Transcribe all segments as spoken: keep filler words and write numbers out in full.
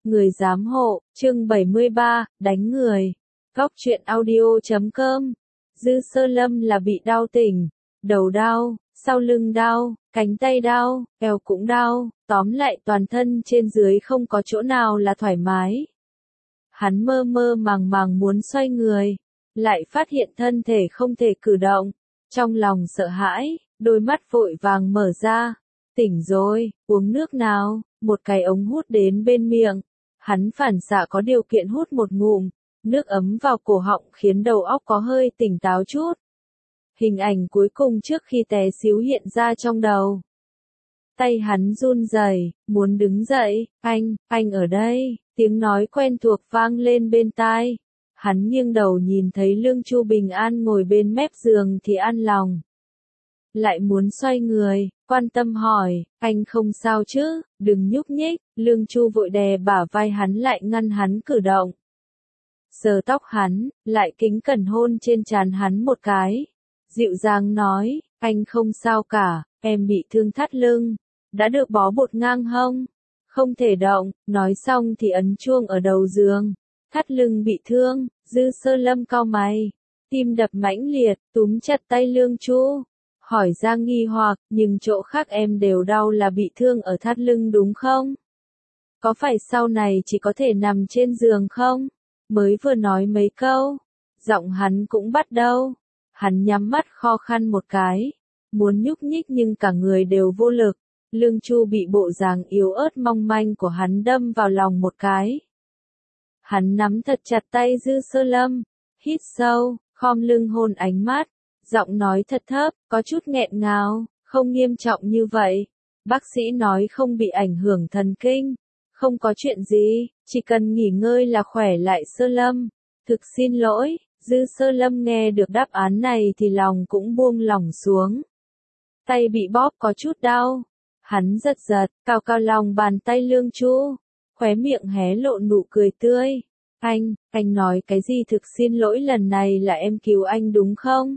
Người giám hộ, chương bảy mươi ba, đánh người. Góc truyện audio chấm com. Dư Sơ Lâm là bị đau tỉnh, đầu đau, sau lưng đau, cánh tay đau, eo cũng đau, tóm lại toàn thân trên dưới không có chỗ nào là thoải mái. Hắn mơ mơ màng màng muốn xoay người, lại phát hiện thân thể không thể cử động, trong lòng sợ hãi, đôi mắt vội vàng mở ra. Tỉnh rồi, uống nước nào, một cái ống hút đến bên miệng. Hắn phản xạ có điều kiện hút một ngụm, nước ấm vào cổ họng khiến đầu óc có hơi tỉnh táo chút. Hình ảnh cuối cùng trước khi té xíu hiện ra trong đầu. Tay hắn run rẩy, muốn đứng dậy, anh, anh ở đây, tiếng nói quen thuộc vang lên bên tai. Hắn nghiêng đầu nhìn thấy Lương Chu bình an ngồi bên mép giường thì an lòng. Lại muốn xoay người, quan tâm hỏi, anh không sao chứ, đừng nhúc nhích. Lương Chu vội đè bả vai hắn lại ngăn hắn cử động. Sờ tóc hắn, lại kính cẩn hôn trên trán hắn một cái. Dịu dàng nói, anh không sao cả, em bị thương thắt lưng, đã được bó bột ngang hông, không thể động. Nói xong thì ấn chuông ở đầu giường. Thắt lưng bị thương, Dư Sơ Lâm cau mày, tim đập mãnh liệt, túm chặt tay Lương Chu. Hỏi ra nghi hoặc, nhưng chỗ khác em đều đau là bị thương ở thắt lưng đúng không? Có phải sau này chỉ có thể nằm trên giường không? Mới vừa nói mấy câu, giọng hắn cũng bắt đầu. Hắn nhắm mắt kho khăn một cái, muốn nhúc nhích nhưng cả người đều vô lực. Lương Chu bị bộ dáng yếu ớt mong manh của hắn đâm vào lòng một cái. Hắn nắm thật chặt tay Dư Sơ Lâm, hít sâu, khom lưng hôn ánh mắt. Giọng nói thật thấp, có chút nghẹn ngào, không nghiêm trọng như vậy. Bác sĩ nói không bị ảnh hưởng thần kinh, không có chuyện gì, chỉ cần nghỉ ngơi là khỏe lại. Sơ Lâm, thực xin lỗi. Dư Sơ Lâm nghe được đáp án này thì lòng cũng buông lỏng xuống. Tay bị bóp có chút đau, hắn giật giật, cào cào lòng bàn tay Lương Chu, khóe miệng hé lộ nụ cười tươi. Anh, anh nói cái gì? Thực xin lỗi, lần này là em cứu anh đúng không?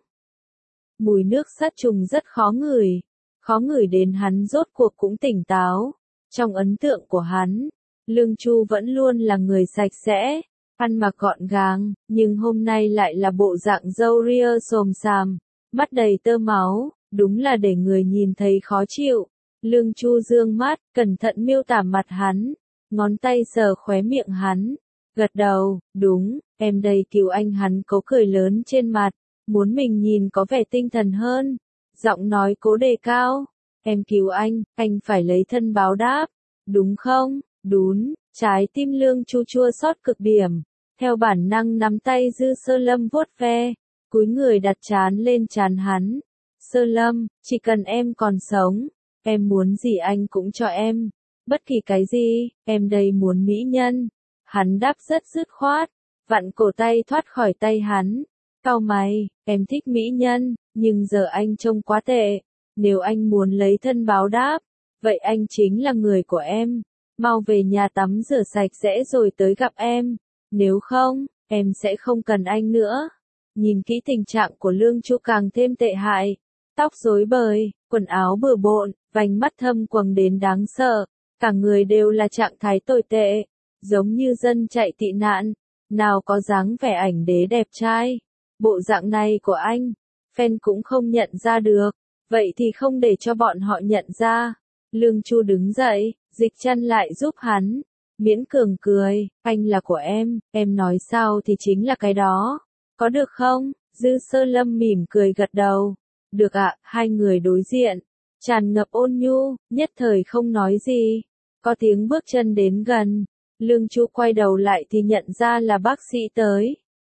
Mùi nước sát trùng rất khó ngửi, khó ngửi đến hắn rốt cuộc cũng tỉnh táo. Trong ấn tượng của hắn, Lương Chu vẫn luôn là người sạch sẽ, ăn mặc gọn gàng, nhưng hôm nay lại là bộ dạng râu ria xồm xàm, mắt đầy tơ máu, đúng là để người nhìn thấy khó chịu. Lương Chu dương mắt, cẩn thận miêu tả mặt hắn, ngón tay sờ khóe miệng hắn, gật đầu, đúng, em đây cứu anh. Hắn cố cười lớn trên mặt, muốn mình nhìn có vẻ tinh thần hơn, giọng nói cố đề cao, em cứu anh, anh phải lấy thân báo đáp, đúng không? Đún, trái tim Lương Chu chua xót cực điểm, theo bản năng nắm tay Dư Sơ Lâm vuốt ve, cúi người đặt trán lên trán hắn. Sơ Lâm, chỉ cần em còn sống, em muốn gì anh cũng cho em, bất kỳ cái gì, em đây muốn mỹ nhân. Hắn đáp rất dứt khoát, vặn cổ tay thoát khỏi tay hắn. Cau mày, em thích mỹ nhân, nhưng giờ anh trông quá tệ. Nếu anh muốn lấy thân báo đáp, vậy anh chính là người của em. Mau về nhà tắm rửa sạch sẽ rồi tới gặp em. Nếu không, em sẽ không cần anh nữa. Nhìn kỹ tình trạng của Lương Chu càng thêm tệ hại. Tóc rối bời, quần áo bừa bộn, vành mắt thâm quầng đến đáng sợ. Cả người đều là trạng thái tồi tệ, giống như dân chạy tị nạn. Nào có dáng vẻ ảnh đế đẹp trai. Bộ dạng này của anh, fan cũng không nhận ra được, vậy thì không để cho bọn họ nhận ra. Lương Chu đứng dậy, dịch chăn lại giúp hắn, miễn cường cười, anh là của em, em nói sao thì chính là cái đó, có được không? Dư Sơ Lâm mỉm cười gật đầu, được ạ. Hai người đối diện, tràn ngập ôn nhu, nhất thời không nói gì. Có tiếng bước chân đến gần, Lương Chu quay đầu lại thì nhận ra là bác sĩ tới.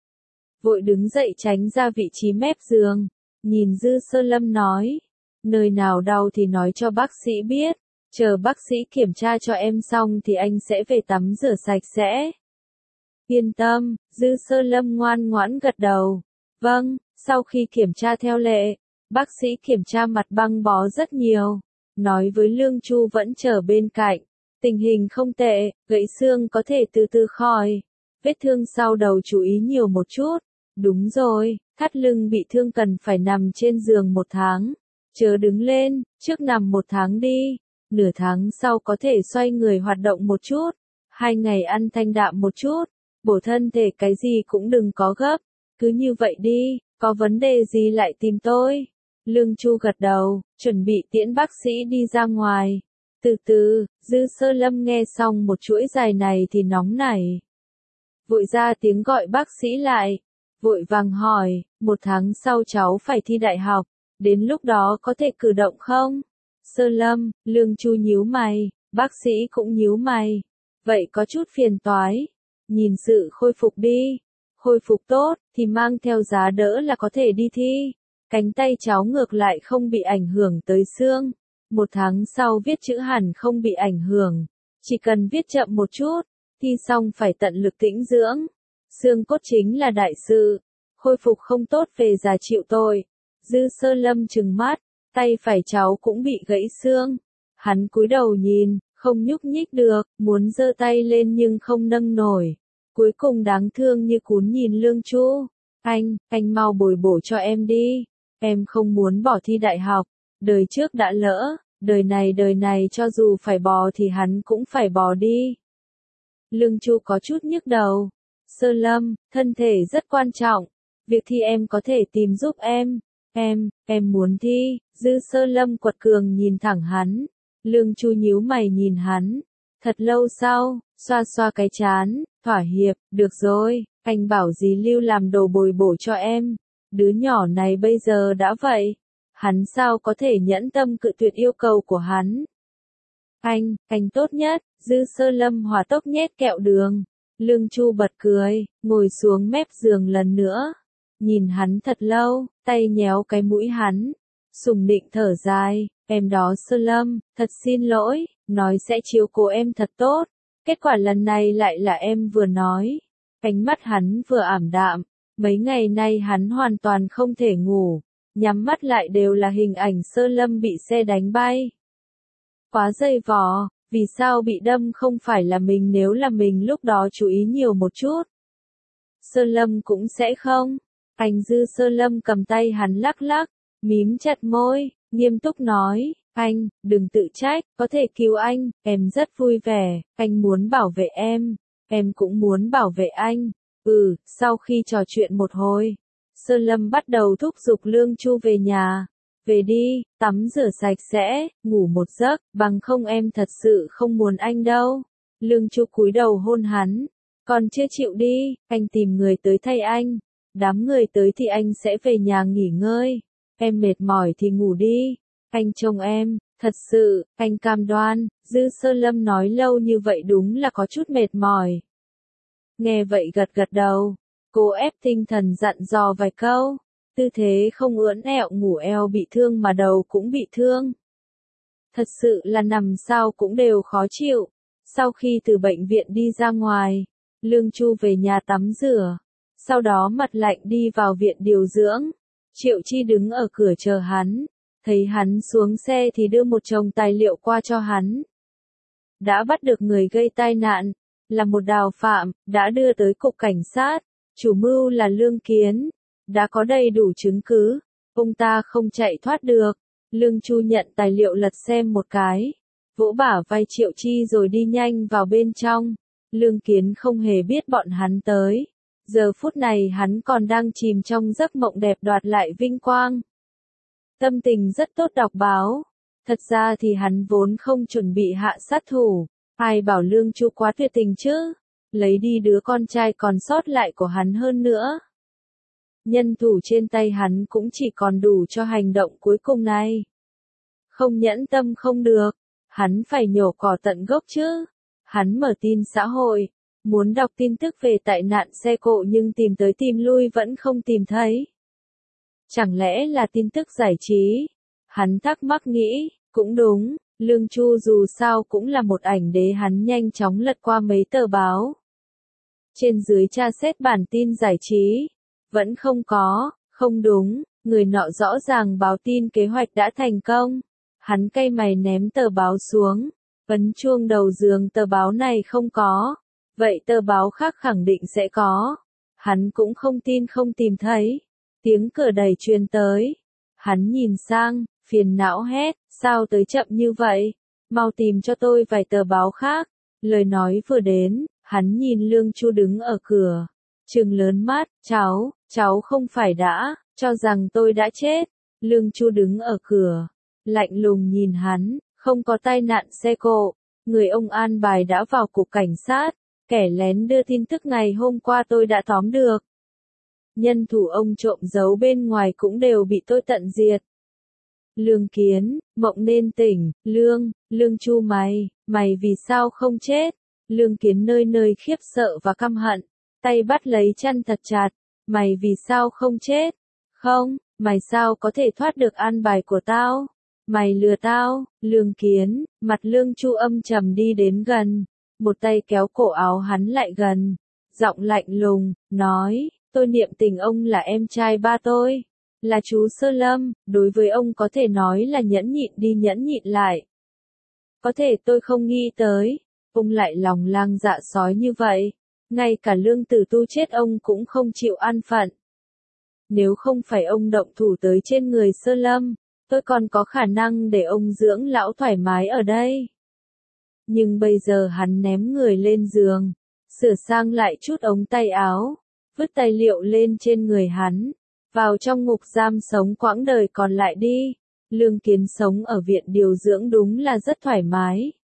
Vội đứng dậy tránh ra vị trí mép giường, nhìn Dư Sơ Lâm nói, nơi nào đau thì nói cho bác sĩ biết, chờ bác sĩ kiểm tra cho em xong thì anh sẽ về tắm rửa sạch sẽ. Yên tâm. Dư Sơ Lâm ngoan ngoãn gật đầu, vâng. Sau khi kiểm tra theo lệ, bác sĩ kiểm tra mặt băng bó rất nhiều, nói với Lương Chu vẫn chờ bên cạnh, tình hình không tệ, gãy xương có thể từ từ khỏi, vết thương sau đầu chú ý nhiều một chút. Đúng rồi, thắt lưng bị thương cần phải nằm trên giường một tháng, chớ đứng lên, trước nằm một tháng đi, nửa tháng sau có thể xoay người hoạt động một chút. Hai ngày ăn thanh đạm một chút, bổ thân thể cái gì cũng đừng có gấp, cứ như vậy đi, có vấn đề gì lại tìm tôi. Lương Chu gật đầu, chuẩn bị tiễn bác sĩ đi ra ngoài. Từ từ, Dư Sơ Lâm nghe xong một chuỗi dài này thì nóng nảy. Vội ra tiếng gọi bác sĩ lại, vội vàng hỏi, một tháng sau cháu phải thi đại học, đến lúc đó có thể cử động không? Sơ Lâm, Lương Chu nhíu mày, bác sĩ cũng nhíu mày. Vậy có chút phiền toái. Nhìn sự khôi phục đi. Khôi phục tốt, thì mang theo giá đỡ là có thể đi thi. Cánh tay cháu ngược lại không bị ảnh hưởng tới xương. Một tháng sau viết chữ hẳn không bị ảnh hưởng. Chỉ cần viết chậm một chút, thi xong phải tận lực tĩnh dưỡng. Xương cốt chính là đại sự. Khôi phục không tốt về già chịu tội. Dư Sơ Lâm trừng mắt, tay phải cháu cũng bị gãy xương. Hắn cúi đầu nhìn, không nhúc nhích được, muốn giơ tay lên nhưng không nâng nổi. Cuối cùng đáng thương như cún nhìn Lương Chu. Anh, anh mau bồi bổ cho em đi. Em không muốn bỏ thi đại học. Đời trước đã lỡ, đời này đời này cho dù phải bò thì hắn cũng phải bò đi. Lương Chu có chút nhức đầu. Sơ Lâm, thân thể rất quan trọng. Việc thi em có thể tìm giúp em. Em, em muốn thi. Dư Sơ Lâm quật cường nhìn thẳng hắn. Lương Chu nhíu mày nhìn hắn. Thật lâu sau, xoa xoa cái chán, thỏa hiệp, được rồi, anh bảo dì Lưu làm đồ bồi bổ cho em. Đứa nhỏ này bây giờ đã vậy. Hắn sao có thể nhẫn tâm cự tuyệt yêu cầu của hắn. Anh, anh tốt nhất. Dư Sơ Lâm hòa tốc nhét kẹo đường. Lương Chu bật cười, ngồi xuống mép giường lần nữa. Nhìn hắn thật lâu, tay nhéo cái mũi hắn. Sùng nịnh thở dài, em đó Sơ Lâm, thật xin lỗi, nói sẽ chiếu cố em thật tốt. Kết quả lần này lại là em vừa nói. Ánh mắt hắn vừa ảm đạm, mấy ngày nay hắn hoàn toàn không thể ngủ. Nhắm mắt lại đều là hình ảnh Sơ Lâm bị xe đánh bay. Quá dày vò, vì sao bị đâm không phải là mình, nếu là mình lúc đó chú ý nhiều một chút. Sơ Lâm cũng sẽ không. Anh Dư Sơ Lâm cầm tay hắn lắc lắc, mím chặt môi, nghiêm túc nói, anh, đừng tự trách, có thể cứu anh, em rất vui vẻ, anh muốn bảo vệ em, em cũng muốn bảo vệ anh. Ừ, sau khi trò chuyện một hồi, Sơ Lâm bắt đầu thúc giục Lương Chu về nhà. Về đi, tắm rửa sạch sẽ, ngủ một giấc, bằng không em thật sự không muốn anh đâu. Lương Chu cúi đầu hôn hắn. Còn chưa chịu đi, anh tìm người tới thay anh. Đám người tới thì anh sẽ về nhà nghỉ ngơi. Em mệt mỏi thì ngủ đi. Anh trông em, thật sự, anh cam đoan. Dư Sơ Lâm nói lâu như vậy đúng là có chút mệt mỏi. Nghe vậy gật gật đầu. Cô ép tinh thần dặn dò vài câu. Tư thế không ưỡn ẹo, ngủ eo bị thương mà đầu cũng bị thương. Thật sự là nằm sao cũng đều khó chịu. Sau khi từ bệnh viện đi ra ngoài, Lương Chu về nhà tắm rửa. Sau đó mặt lạnh đi vào viện điều dưỡng. Triệu Chi đứng ở cửa chờ hắn. Thấy hắn xuống xe thì đưa một chồng tài liệu qua cho hắn. Đã bắt được người gây tai nạn, là một đào phạm, đã đưa tới cục cảnh sát. Chủ mưu là Lương Kiến. Đã có đầy đủ chứng cứ, ông ta không chạy thoát được. Lương Chu nhận tài liệu lật xem một cái, vỗ bả vai Triệu Chi rồi đi nhanh vào bên trong. Lương Kiến không hề biết bọn hắn tới. Giờ phút này hắn còn đang chìm trong giấc mộng đẹp đoạt lại vinh quang. Tâm tình rất tốt đọc báo. Thật ra thì hắn vốn không chuẩn bị hạ sát thủ. Ai bảo Lương Chu quá tuyệt tình chứ. Lấy đi đứa con trai còn sót lại của hắn hơn nữa. Nhân thủ trên tay hắn cũng chỉ còn đủ cho hành động cuối cùng này. Không nhẫn tâm không được. Hắn phải nhổ cỏ tận gốc chứ. Hắn mở tin xã hội. Muốn đọc tin tức về tai nạn xe cộ nhưng tìm tới tìm lui vẫn không tìm thấy. Chẳng lẽ là tin tức giải trí? Hắn thắc mắc nghĩ, cũng đúng, Lương Chu dù sao cũng là một ảnh đế, hắn nhanh chóng lật qua mấy tờ báo. Trên dưới tra xét bản tin giải trí, vẫn không có, không đúng, người nọ rõ ràng báo tin kế hoạch đã thành công. Hắn cay mày ném tờ báo xuống, ấn chuông đầu giường, tờ báo này không có. Vậy tờ báo khác khẳng định sẽ có. Hắn cũng không tin không tìm thấy. Tiếng cửa đẩy truyền tới. Hắn nhìn sang, phiền não hét, sao tới chậm như vậy? Mau tìm cho tôi vài tờ báo khác. Lời nói vừa đến, hắn nhìn Lương Chu đứng ở cửa, trừng lớn mắt, cháu, cháu không phải đã, cho rằng tôi đã chết. Lương Chu đứng ở cửa, lạnh lùng nhìn hắn, không có tai nạn xe cộ, người ông an bài đã vào cục cảnh sát, kẻ lén đưa tin tức ngày hôm qua tôi đã tóm được. Nhân thủ ông trộm giấu bên ngoài cũng đều bị tôi tận diệt. Lương Kiến, mộng nên tỉnh, Lương, Lương Chu mày, mày vì sao không chết? Lương Kiến nơi nơi khiếp sợ và căm hận, tay bắt lấy chăn thật chặt, mày vì sao không chết? Không, mày sao có thể thoát được an bài của tao? Mày lừa tao, Lương Kiến, mặt Lương Chu âm trầm đi đến gần, một tay kéo cổ áo hắn lại gần, giọng lạnh lùng, nói, tôi niệm tình ông là em trai ba tôi, là chú Sơ Lâm, đối với ông có thể nói là nhẫn nhịn đi nhẫn nhịn lại. Có thể tôi không nghĩ tới, ông lại lòng lang dạ sói như vậy, ngay cả Lương Tử Tu chết ông cũng không chịu an phận. Nếu không phải ông động thủ tới trên người Sơ Lâm, tôi còn có khả năng để ông dưỡng lão thoải mái ở đây. Nhưng bây giờ hắn ném người lên giường, sửa sang lại chút ống tay áo, vứt tài liệu lên trên người hắn, vào trong ngục giam sống quãng đời còn lại đi. Lương Kiến sống ở viện điều dưỡng đúng là rất thoải mái.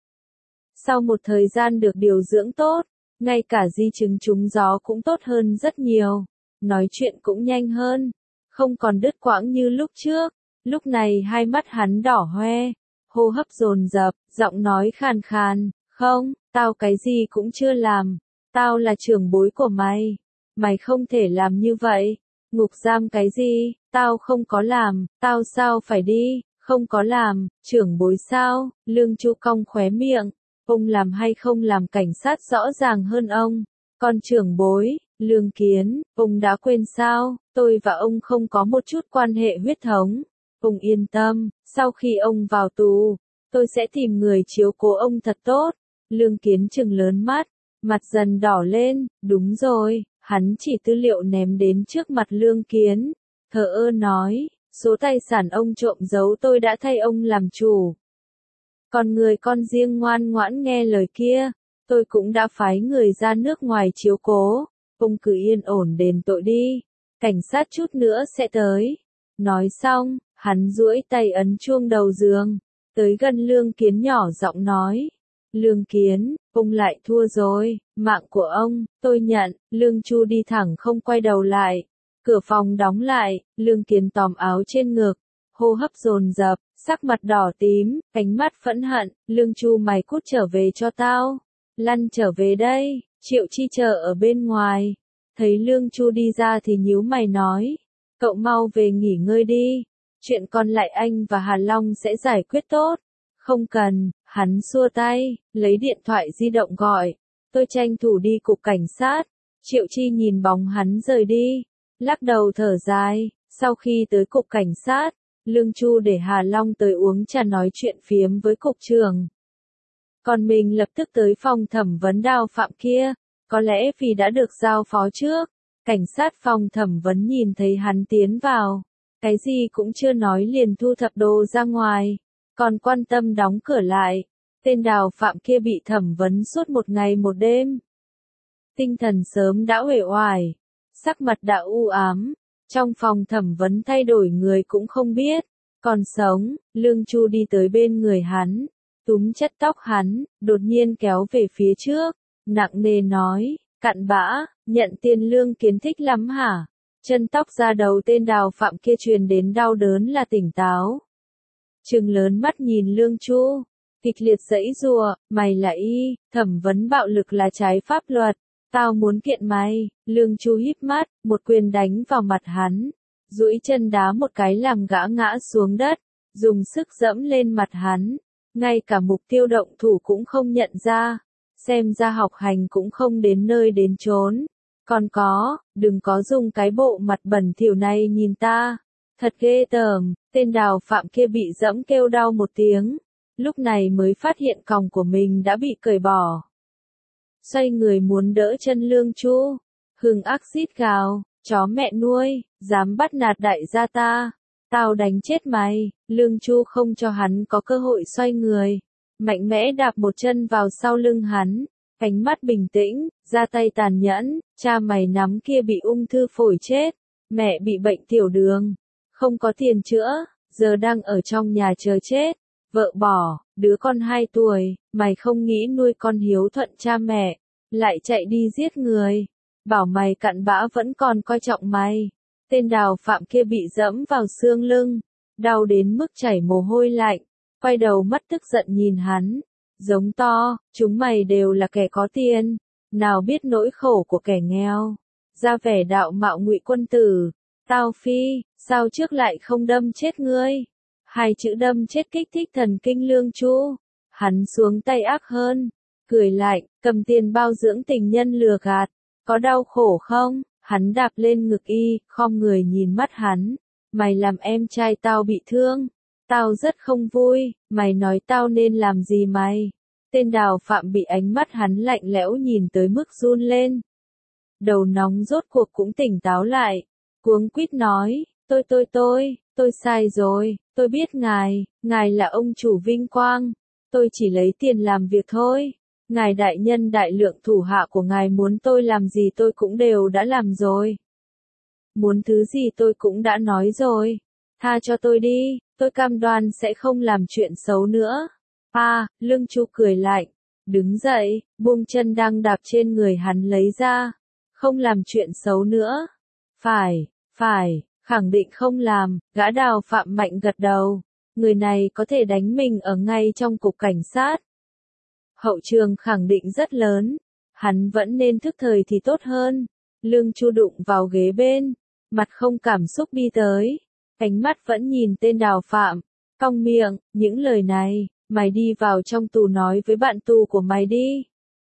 Sau một thời gian được điều dưỡng tốt, ngay cả di chứng trúng gió cũng tốt hơn rất nhiều, nói chuyện cũng nhanh hơn, không còn đứt quãng như lúc trước. Lúc này hai mắt hắn đỏ hoe, hô hấp dồn dập, giọng nói khàn khàn, không, tao cái gì cũng chưa làm, tao là trưởng bối của mày, mày không thể làm như vậy, ngục giam cái gì, tao không có làm, tao sao phải đi, không có làm, trưởng bối sao, Lương Chu cong khóe miệng, ông làm hay không làm cảnh sát rõ ràng hơn ông, còn trưởng bối, Lương Kiến, ông đã quên sao, tôi và ông không có một chút quan hệ huyết thống. Ông yên tâm, sau khi ông vào tù, tôi sẽ tìm người chiếu cố ông thật tốt. Lương Kiến trừng lớn mắt, mặt dần đỏ lên, đúng rồi, hắn chỉ tư liệu ném đến trước mặt Lương Kiến, thờ ơ nói, số tài sản ông trộm giấu tôi đã thay ông làm chủ. Còn người con riêng ngoan ngoãn nghe lời kia, tôi cũng đã phái người ra nước ngoài chiếu cố, ông cứ yên ổn đền tội đi, cảnh sát chút nữa sẽ tới. Nói xong, hắn duỗi tay ấn chuông đầu giường, tới gần Lương Kiến nhỏ giọng nói. Lương Kiến, ông lại thua rồi, mạng của ông, tôi nhận. Lương Chu đi thẳng không quay đầu lại. Cửa phòng đóng lại, Lương Kiến tóm áo trên ngực, hô hấp dồn dập, sắc mặt đỏ tím, ánh mắt phẫn hận. Lương Chu mày cút trở về cho tao, lăn trở về đây. Triệu Chi chờ ở bên ngoài, thấy Lương Chu đi ra thì nhíu mày nói. Cậu mau về nghỉ ngơi đi, chuyện còn lại anh và Hà Long sẽ giải quyết tốt. Không cần, hắn xua tay, lấy điện thoại di động gọi, tôi tranh thủ đi cục cảnh sát. Triệu Chi nhìn bóng hắn rời đi, lắc đầu thở dài, sau khi tới cục cảnh sát, Lương Chu để Hà Long tới uống trà nói chuyện phiếm với cục trưởng. Còn mình lập tức tới phòng thẩm vấn Đào Phạm kia, có lẽ vì đã được giao phó trước. Cảnh sát phòng thẩm vấn nhìn thấy hắn tiến vào, cái gì cũng chưa nói liền thu thập đồ ra ngoài, còn quan tâm đóng cửa lại. Tên Đào Phạm kia bị thẩm vấn suốt một ngày một đêm. Tinh thần sớm đã uể oải, sắc mặt đã u ám, trong phòng thẩm vấn thay đổi người cũng không biết, còn sống. Lương Chu đi tới bên người hắn, túm chất tóc hắn, đột nhiên kéo về phía trước, nặng nề nói, cặn bã, nhận tiền. Lương Kiến thích lắm hả? Chân tóc ra đầu tên Đào Phạm kia truyền đến đau đớn là tỉnh táo. Trừng lớn mắt nhìn Lương Chu, kịch liệt giãy giụa, mày là y, thẩm vấn bạo lực là trái pháp luật, tao muốn kiện mày. Lương Chu híp mắt, một quyền đánh vào mặt hắn, duỗi chân đá một cái làm gã ngã xuống đất, dùng sức dẫm lên mặt hắn, ngay cả mục tiêu động thủ cũng không nhận ra. Xem ra học hành cũng không đến nơi đến chốn. Còn có, đừng có dùng cái bộ mặt bẩn thỉu này nhìn ta. Thật ghê tởm. Tên Đào Phạm kia bị dẫm kêu đau một tiếng, lúc này mới phát hiện còng của mình đã bị cởi bỏ. Xoay người muốn đỡ chân Lương Chu, hừng ác rít gào, chó mẹ nuôi, dám bắt nạt đại gia ta, tao đánh chết mày. Lương Chu không cho hắn có cơ hội xoay người, mạnh mẽ đạp một chân vào sau lưng hắn, ánh mắt bình tĩnh, ra tay tàn nhẫn, cha mày nắm kia bị ung thư phổi chết, mẹ bị bệnh tiểu đường, không có tiền chữa, giờ đang ở trong nhà chờ chết, vợ bỏ, đứa con hai tuổi, mày không nghĩ nuôi con hiếu thuận cha mẹ, lại chạy đi giết người, bảo mày cặn bã vẫn còn coi trọng mày. Tên Đào Phạm kia bị dẫm vào xương lưng, đau đến mức chảy mồ hôi lạnh, quay đầu mắt tức giận nhìn hắn, giống to, chúng mày đều là kẻ có tiền, nào biết nỗi khổ của kẻ nghèo, ra vẻ đạo mạo ngụy quân tử, tao phi, sao trước lại không đâm chết ngươi, hai chữ đâm chết kích thích thần kinh Lương Chu, hắn xuống tay ác hơn, cười lạnh, cầm tiền bao dưỡng tình nhân lừa gạt, có đau khổ không? Hắn đạp lên ngực y, khom người nhìn mắt hắn, mày làm em trai tao bị thương, tao rất không vui, mày nói tao nên làm gì mày? Tên Đào Phạm bị ánh mắt hắn lạnh lẽo nhìn tới mức run lên. Đầu nóng rốt cuộc cũng tỉnh táo lại, cuống quýt nói, tôi tôi tôi, tôi sai rồi, tôi biết ngài, ngài là ông chủ vinh quang, tôi chỉ lấy tiền làm việc thôi. Ngài đại nhân đại lượng thủ hạ của ngài muốn tôi làm gì tôi cũng đều đã làm rồi. Muốn thứ gì tôi cũng đã nói rồi. Tha cho tôi đi, tôi cam đoan sẽ không làm chuyện xấu nữa. À, Lương Chu cười lạnh, đứng dậy, buông chân đang đạp trên người hắn lấy ra. Không làm chuyện xấu nữa. Phải, phải, khẳng định không làm, gã Đào Phạm mạnh gật đầu. Người này có thể đánh mình ở ngay trong cục cảnh sát. Hậu trường khẳng định rất lớn, hắn vẫn nên thức thời thì tốt hơn. Lương Chu đụng vào ghế bên, mặt không cảm xúc đi tới, ánh mắt vẫn nhìn tên Đào Phạm, cong miệng, những lời này, mày đi vào trong tù nói với bạn tù của mày đi.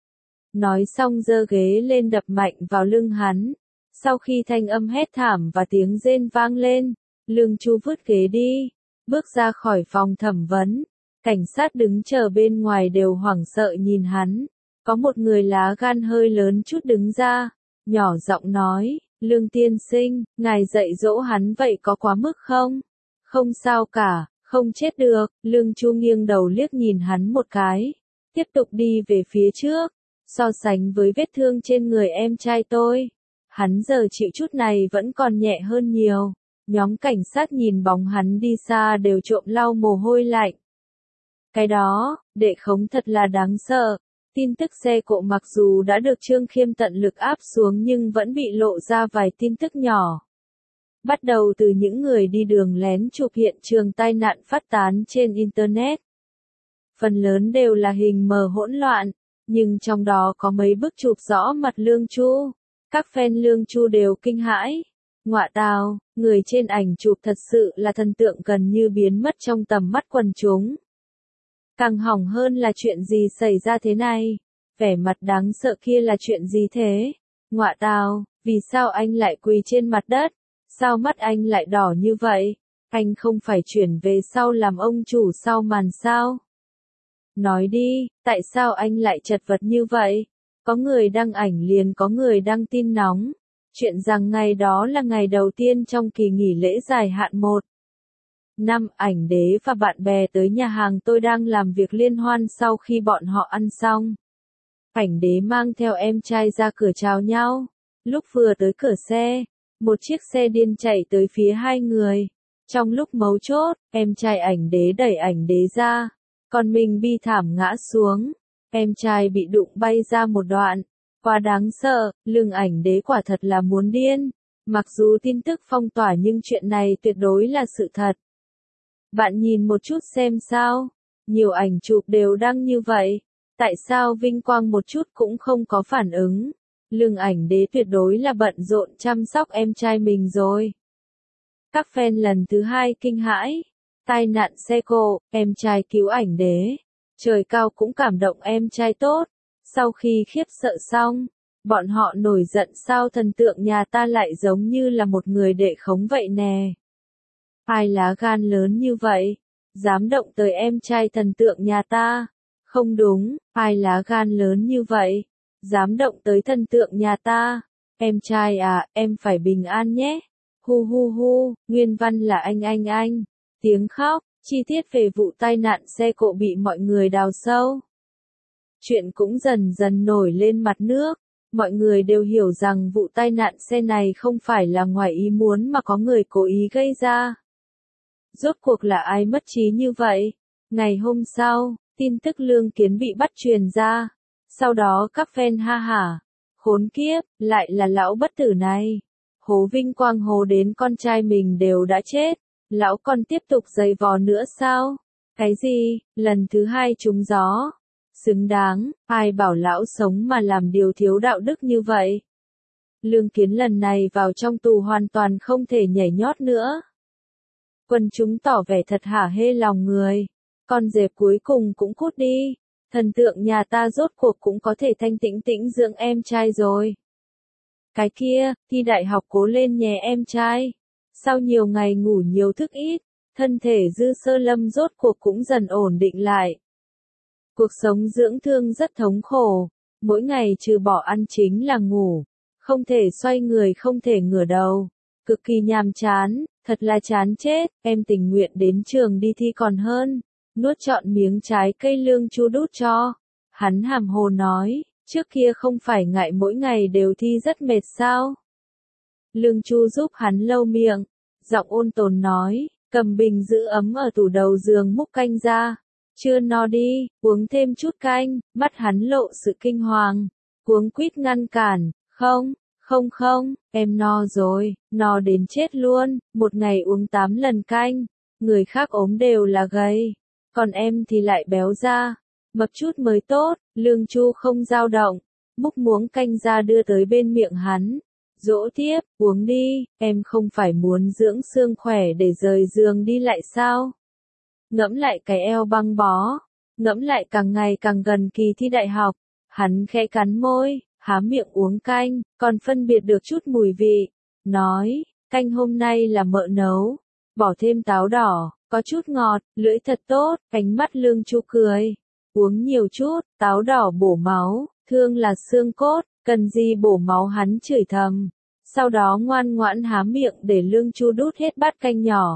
Nói xong giơ ghế lên đập mạnh vào lưng hắn, sau khi thanh âm hét thảm và tiếng rên vang lên, Lương Chu vứt ghế đi, bước ra khỏi phòng thẩm vấn. Cảnh sát đứng chờ bên ngoài đều hoảng sợ nhìn hắn, có một người lá gan hơi lớn chút đứng ra, nhỏ giọng nói, Lương tiên sinh, ngài dạy dỗ hắn vậy có quá mức không? Không sao cả, không chết được, Lương Chu nghiêng đầu liếc nhìn hắn một cái, tiếp tục đi về phía trước, so sánh với vết thương trên người em trai tôi, hắn giờ chịu chút này vẫn còn nhẹ hơn nhiều, nhóm cảnh sát nhìn bóng hắn đi xa đều trộm lau mồ hôi lạnh. Cái đó, đệ khống thật là đáng sợ. Tin tức xe cộ mặc dù đã được Trương Khiêm tận lực áp xuống nhưng vẫn bị lộ ra vài tin tức nhỏ. Bắt đầu từ những người đi đường lén chụp hiện trường tai nạn phát tán trên Internet. Phần lớn đều là hình mờ hỗn loạn, nhưng trong đó có mấy bức chụp rõ mặt Lương Chu. Các fan Lương Chu đều kinh hãi. Ngọa tào, người trên ảnh chụp thật sự là thần tượng gần như biến mất trong tầm mắt quần chúng. Càng hỏng hơn là chuyện gì xảy ra thế này? Vẻ mặt đáng sợ kia là chuyện gì thế? Ngọa tào, vì sao anh lại quỳ trên mặt đất? Sao mắt anh lại đỏ như vậy? Anh không phải chuyển về sau làm ông chủ sau màn sao? Nói đi, tại sao anh lại chật vật như vậy? Có người đăng ảnh liền có người đăng tin nóng. Chuyện rằng ngày đó là ngày đầu tiên trong kỳ nghỉ lễ dài hạn một. Năm, ảnh đế và bạn bè tới nhà hàng tôi đang làm việc liên hoan sau khi bọn họ ăn xong. Ảnh đế mang theo em trai ra cửa chào nhau. Lúc vừa tới cửa xe, một chiếc xe điên chạy tới phía hai người. Trong lúc mấu chốt, em trai ảnh đế đẩy ảnh đế ra, còn mình bi thảm ngã xuống. Em trai bị đụng bay ra một đoạn. Quá đáng sợ, lưng ảnh đế quả thật là muốn điên. Mặc dù tin tức phong tỏa nhưng chuyện này tuyệt đối là sự thật. Bạn nhìn một chút xem sao, nhiều ảnh chụp đều đăng như vậy, tại sao vinh quang một chút cũng không có phản ứng, lương ảnh đế tuyệt đối là bận rộn chăm sóc em trai mình rồi. Các fan lần thứ hai kinh hãi, tai nạn xe cộ, em trai cứu ảnh đế, trời cao cũng cảm động em trai tốt, sau khi khiếp sợ xong, bọn họ nổi giận sao thần tượng nhà ta lại giống như là một người đệ khống vậy nè. Ai lá gan lớn như vậy, dám động tới em trai thần tượng nhà ta? Không đúng, ai lá gan lớn như vậy, dám động tới thần tượng nhà ta? Em trai à, em phải bình an nhé. Hu hu hu, nguyên văn là anh anh anh. Tiếng khóc, Chi tiết về vụ tai nạn xe cộ bị mọi người đào sâu. Chuyện cũng dần dần nổi lên mặt nước. Mọi người đều hiểu rằng vụ tai nạn xe này không phải là ngoài ý muốn mà có người cố ý gây ra. Rốt cuộc là ai mất trí như vậy? Ngày hôm sau, tin tức Lương Kiến bị bắt truyền ra. Sau đó các fan ha hả. Khốn kiếp, lại là lão bất tử này. Hố vinh quang hố đến con trai mình đều đã chết. Lão còn tiếp tục giày vò nữa sao? Cái gì? Lần thứ hai trúng gió. Xứng đáng, ai bảo lão sống mà làm điều thiếu đạo đức như vậy? Lương Kiến lần này vào trong tù hoàn toàn không thể nhảy nhót nữa. Quần chúng tỏ vẻ thật hả hê lòng người. Con dẹp cuối cùng cũng cút đi. Thần tượng nhà ta rốt cuộc cũng có thể thanh tĩnh tĩnh dưỡng em trai rồi. Cái kia, thi đại học cố lên nhé em trai. Sau nhiều ngày ngủ nhiều thức ít, thân thể Dư Sơ Lâm rốt cuộc cũng dần ổn định lại. Cuộc sống dưỡng thương rất thống khổ, mỗi ngày trừ bỏ ăn chính là ngủ, không thể xoay người không thể ngửa đầu, cực kỳ nhàm chán, thật là chán chết, em tình nguyện đến trường đi thi còn hơn, nuốt trọn miếng trái cây Lương Chu đút cho. Hắn hàm hồ nói, trước kia không phải ngại mỗi ngày đều thi rất mệt sao? Lương Chu giúp hắn lau miệng, giọng ôn tồn nói, cầm bình giữ ấm ở tủ đầu giường múc canh ra. Chưa no đi, uống thêm chút canh, mắt hắn lộ sự kinh hoàng. Cuống quýt ngăn cản, không, không không, em no rồi, no đến chết luôn, một ngày uống tám lần canh. Người khác ốm đều là gầy, còn em thì lại béo ra. Mập chút mới tốt, Lương Chu không dao động, múc muỗng canh ra đưa tới bên miệng hắn. Dỗ tiếp, uống đi, em không phải muốn dưỡng xương khỏe để rời giường đi lại sao? Ngẫm lại cái eo băng bó, ngẫm lại càng ngày càng gần kỳ thi đại học, hắn khẽ cắn môi, há miệng uống canh, còn phân biệt được chút mùi vị, nói, canh hôm nay là mợ nấu, bỏ thêm táo đỏ, có chút ngọt, lưỡi thật tốt, ánh mắt Lương Chu cười, uống nhiều chút, táo đỏ bổ máu, thương là xương cốt, cần gì bổ máu hắn chửi thầm, sau đó ngoan ngoãn há miệng để Lương Chu đút hết bát canh nhỏ.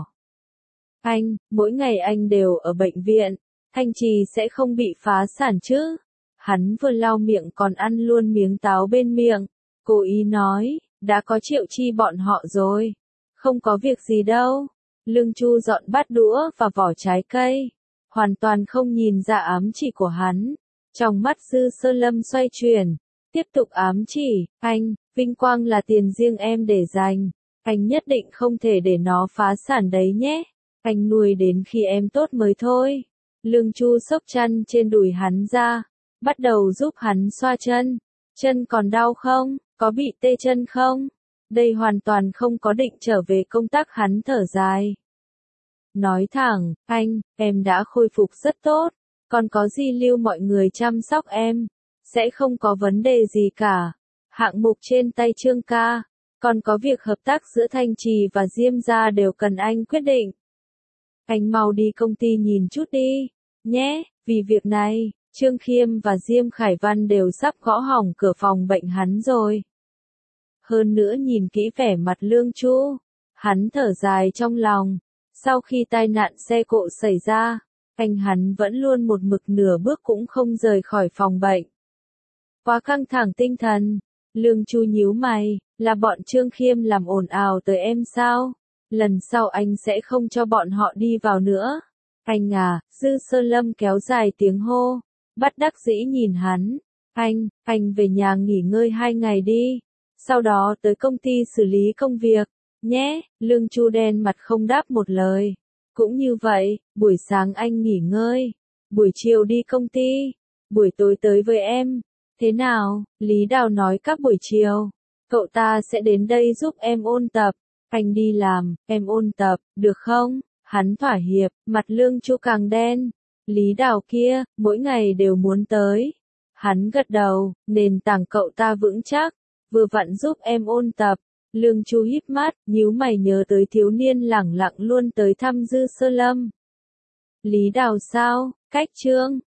Anh, mỗi ngày anh đều ở bệnh viện, Thanh Trì sẽ không bị phá sản chứ? Hắn vừa lau miệng còn ăn luôn miếng táo bên miệng, cố ý nói, đã có Triệu Chi bọn họ rồi, không có việc gì đâu. Lương Chu dọn bát đũa và vỏ trái cây, hoàn toàn không nhìn ra ám chỉ của hắn, trong mắt Dư Sơ Lâm xoay chuyển, tiếp tục ám chỉ, anh, vinh quang là tiền riêng em để dành, anh nhất định không thể để nó phá sản đấy nhé. Anh nuôi đến khi em tốt mới thôi. Lương Chu xốc chăn trên đùi hắn ra, bắt đầu giúp hắn xoa chân. Chân còn đau không? Có bị tê chân không? Đây hoàn toàn không có định trở về công tác, hắn thở dài. Nói thẳng, anh, em đã khôi phục rất tốt, còn có gì lưu mọi người chăm sóc em, sẽ không có vấn đề gì cả. Hạng mục trên tay Trương ca, còn có việc hợp tác giữa Thanh Trì và Diêm gia đều cần anh quyết định. Anh mau đi công ty nhìn chút đi, nhé, vì việc này, Trương Khiêm và Diêm Khải Văn đều sắp gõ hỏng cửa phòng bệnh hắn rồi. Hơn nữa nhìn kỹ vẻ mặt Lương Chu, hắn thở dài trong lòng, sau khi tai nạn xe cộ xảy ra, anh hắn vẫn luôn một mực nửa bước cũng không rời khỏi phòng bệnh. Quá căng thẳng tinh thần, Lương Chu nhíu mày, là bọn Trương Khiêm làm ồn ào tới em sao? Lần sau anh sẽ không cho bọn họ đi vào nữa. Anh à, Dư Sơ Lâm kéo dài tiếng hô, bất đắc dĩ nhìn hắn. Anh, anh về nhà nghỉ ngơi hai ngày đi, sau đó tới công ty xử lý công việc, nhé. Lương Chu đen mặt không đáp một lời. Cũng như vậy, buổi sáng anh nghỉ ngơi, buổi chiều đi công ty, buổi tối tới với em. Thế nào? Lý Đào nói các buổi chiều, cậu ta sẽ đến đây giúp em ôn tập. Anh đi làm, em ôn tập, được không? Hắn thỏa hiệp, mặt Lương Chu càng đen. Lý Đào kia, mỗi ngày đều muốn tới. Hắn gật đầu, nền tảng cậu ta vững chắc, vừa vặn giúp em ôn tập. Lương Chu híp mắt, nhíu mày nhớ tới thiếu niên lẳng lặng luôn tới thăm Dư Sơ Lâm. Lý Đào sao? Cách Trương